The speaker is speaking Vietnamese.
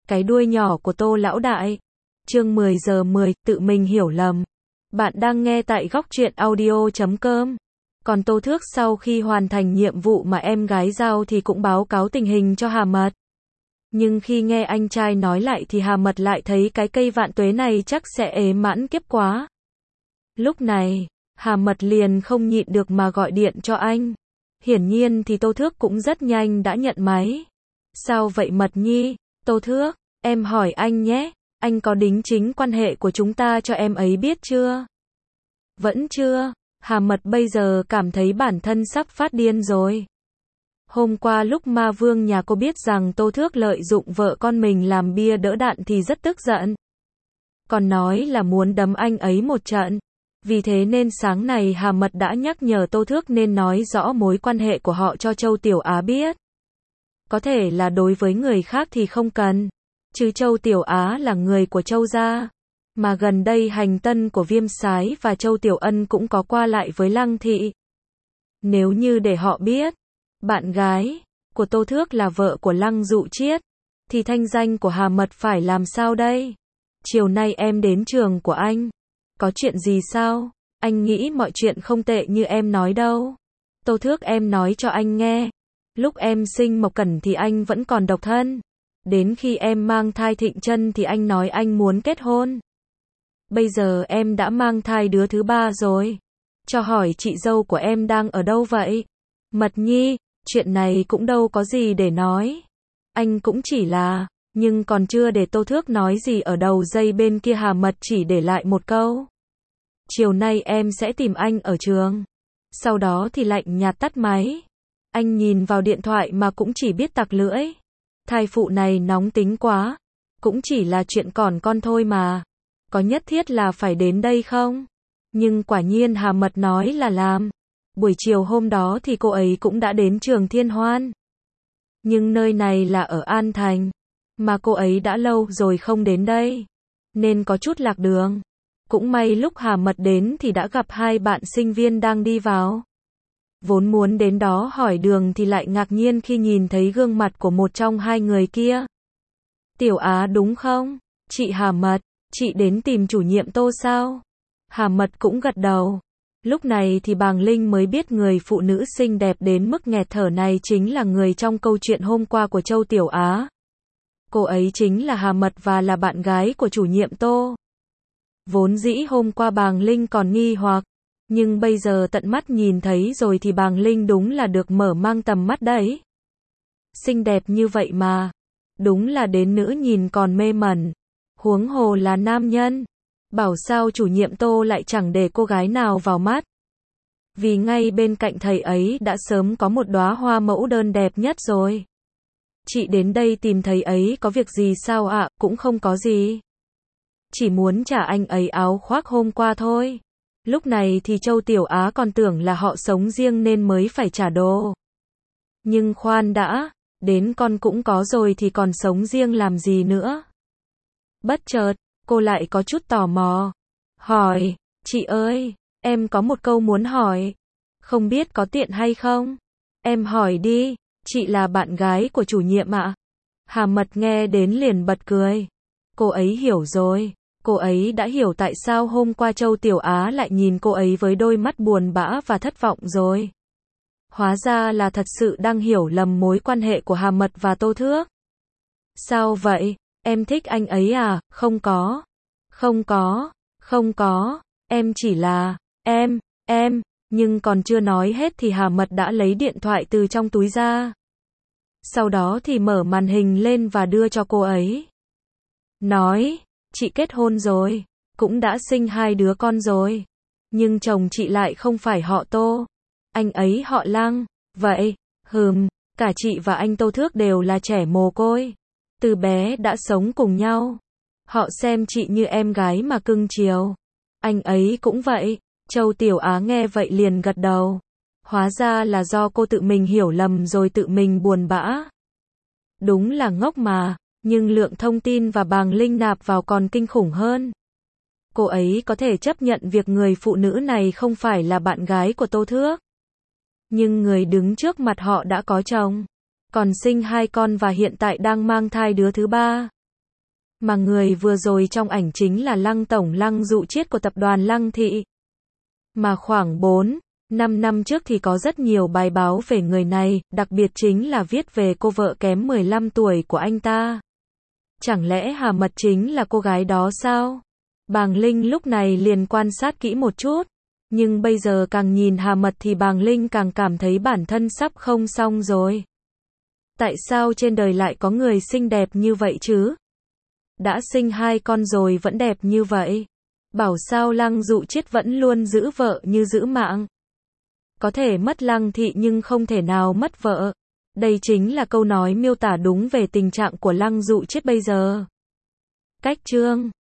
cái đuôi nhỏ của Tô lão đại. Chương 10 giờ 10, tự mình hiểu lầm. Bạn đang nghe tại góc truyện audio.com. Còn Tô Thước sau khi hoàn thành nhiệm vụ mà em gái giao thì cũng báo cáo tình hình cho Hà Mật. Nhưng khi nghe anh trai nói lại thì Hà Mật lại thấy cái cây vạn tuế này chắc sẽ ế mãn kiếp quá. Lúc này, Hà Mật liền không nhịn được mà gọi điện cho anh. Hiển nhiên thì Tô Thước cũng rất nhanh đã nhận máy. Sao vậy Mật Nhi? Tô Thước, em hỏi anh nhé, anh có đính chính quan hệ của chúng ta cho em ấy biết chưa? Vẫn chưa. Hà Mật bây giờ cảm thấy bản thân sắp phát điên rồi. Hôm qua lúc Ma Vương nhà cô biết rằng Tô Thước lợi dụng vợ con mình làm bia đỡ đạn thì rất tức giận. Còn nói là muốn đấm anh ấy một trận. Vì thế nên sáng này Hà Mật đã nhắc nhở Tô Thước nên nói rõ mối quan hệ của họ cho Châu Tiểu Á biết. Có thể là đối với người khác thì không cần. Chứ Châu Tiểu Á là người của Châu gia. Mà gần đây hành tân của Viêm Sái và Châu Tiểu Ân cũng có qua lại với Lăng Thị. Nếu như để họ biết, bạn gái của Tô Thước là vợ của Lăng Dụ Chiết, thì thanh danh của Hà Mật phải làm sao đây? Chiều nay em đến trường của anh. Có chuyện gì sao? Anh nghĩ mọi chuyện không tệ như em nói đâu. Tô Thước em nói cho anh nghe. Lúc em sinh Mộc Cẩn thì anh vẫn còn độc thân. Đến khi em mang thai Thịnh Chân thì anh nói anh muốn kết hôn. Bây giờ em đã mang thai đứa thứ 3 rồi. Cho hỏi chị dâu của em đang ở đâu vậy? Mật Nhi, chuyện này cũng đâu có gì để nói. Anh cũng chỉ là, nhưng còn chưa để Tô Thước nói gì ở đầu dây bên kia Hà Mật chỉ để lại một câu. Chiều nay em sẽ tìm anh ở trường. Sau đó thì lạnh nhạt tắt máy. Anh nhìn vào điện thoại mà cũng chỉ biết tặc lưỡi. Thai phụ này nóng tính quá. Cũng chỉ là chuyện còn con thôi mà. Có nhất thiết là phải đến đây không? Nhưng quả nhiên Hà Mật nói là làm. Buổi chiều hôm đó thì cô ấy cũng đã đến trường Thiên Hoan. Nhưng nơi này là ở An Thành. Mà cô ấy đã lâu rồi không đến đây. Nên có chút lạc đường. Cũng may lúc Hà Mật đến thì đã gặp hai bạn sinh viên đang đi vào. Vốn muốn đến đó hỏi đường thì lại ngạc nhiên khi nhìn thấy gương mặt của một trong hai người kia. Tiểu Á đúng không? Chị Hà Mật, chị đến tìm chủ nhiệm Tô sao? Hà Mật cũng gật đầu. Lúc này thì Bàng Linh mới biết người phụ nữ xinh đẹp đến mức nghẹt thở này chính là người trong câu chuyện hôm qua của Châu Tiểu Á. Cô ấy chính là Hà Mật và là bạn gái của chủ nhiệm Tô. Vốn dĩ hôm qua Bàng Linh còn nghi hoặc, nhưng bây giờ tận mắt nhìn thấy rồi thì Bàng Linh đúng là được mở mang tầm mắt đấy. Xinh đẹp như vậy mà, đúng là đến nữ nhìn còn mê mẩn, huống hồ là nam nhân. Bảo sao chủ nhiệm Tô lại chẳng để cô gái nào vào mắt. Vì ngay bên cạnh thầy ấy đã sớm có một đóa hoa mẫu đơn đẹp nhất rồi. Chị đến đây tìm thầy ấy có việc gì sao ạ? Cũng không có gì. Chỉ muốn trả anh ấy áo khoác hôm qua thôi. Lúc này thì Châu Tiểu Á còn tưởng là họ sống riêng nên mới phải trả đồ. Nhưng khoan đã, đến con cũng có rồi thì còn sống riêng làm gì nữa. Bất chợt, cô lại có chút tò mò. Hỏi, chị ơi, em có một câu muốn hỏi. Không biết có tiện hay không? Em hỏi đi, chị là bạn gái của chủ nhiệm ạ. Hà Mật nghe đến liền bật cười. Cô ấy hiểu rồi. Cô ấy đã hiểu tại sao hôm qua Châu Tiểu Á lại nhìn cô ấy với đôi mắt buồn bã và thất vọng rồi. Hóa ra là thật sự đang hiểu lầm mối quan hệ của Hà Mật và Tô Thước. Sao vậy? Em thích anh ấy à? Không có. Không có. Không có. Em chỉ là, em, nhưng còn chưa nói hết thì Hà Mật đã lấy điện thoại từ trong túi ra. Sau đó thì mở màn hình lên và đưa cho cô ấy. Nói, chị kết hôn rồi, cũng đã sinh 2 đứa con rồi. Nhưng chồng chị lại không phải họ Tô. Anh ấy họ Lăng. Vậy, cả chị và anh Tô Thước đều là trẻ mồ côi. Từ bé đã sống cùng nhau. Họ xem chị như em gái mà cưng chiều. Anh ấy cũng vậy. Châu Tiểu Á nghe vậy liền gật đầu. Hóa ra là do cô tự mình hiểu lầm rồi tự mình buồn bã. Đúng là ngốc mà, nhưng lượng thông tin và Bàng Linh nạp vào còn kinh khủng hơn. Cô ấy có thể chấp nhận việc người phụ nữ này không phải là bạn gái của Tô Thước. Nhưng người đứng trước mặt họ đã có chồng, còn sinh 2 con và hiện tại đang mang thai đứa thứ 3. Mà người vừa rồi trong ảnh chính là Lăng Tổng Lăng Dụ Chiết của tập đoàn Lăng Thị. Mà khoảng 4-5 năm trước thì có rất nhiều bài báo về người này, đặc biệt chính là viết về cô vợ kém 15 tuổi của anh ta. Chẳng lẽ Hà Mật chính là cô gái đó sao? Bàng Linh lúc này liền quan sát kỹ một chút. Nhưng bây giờ càng nhìn Hà Mật thì Bàng Linh càng cảm thấy bản thân sắp không xong rồi. Tại sao trên đời lại có người xinh đẹp như vậy chứ? Đã sinh 2 con rồi vẫn đẹp như vậy. Bảo sao Lăng Dụ Chiết vẫn luôn giữ vợ như giữ mạng. Có thể mất Lăng Thị nhưng không thể nào mất vợ. Đây chính là câu nói miêu tả đúng về tình trạng của Lăng Dụ Chiết bây giờ. Cách chương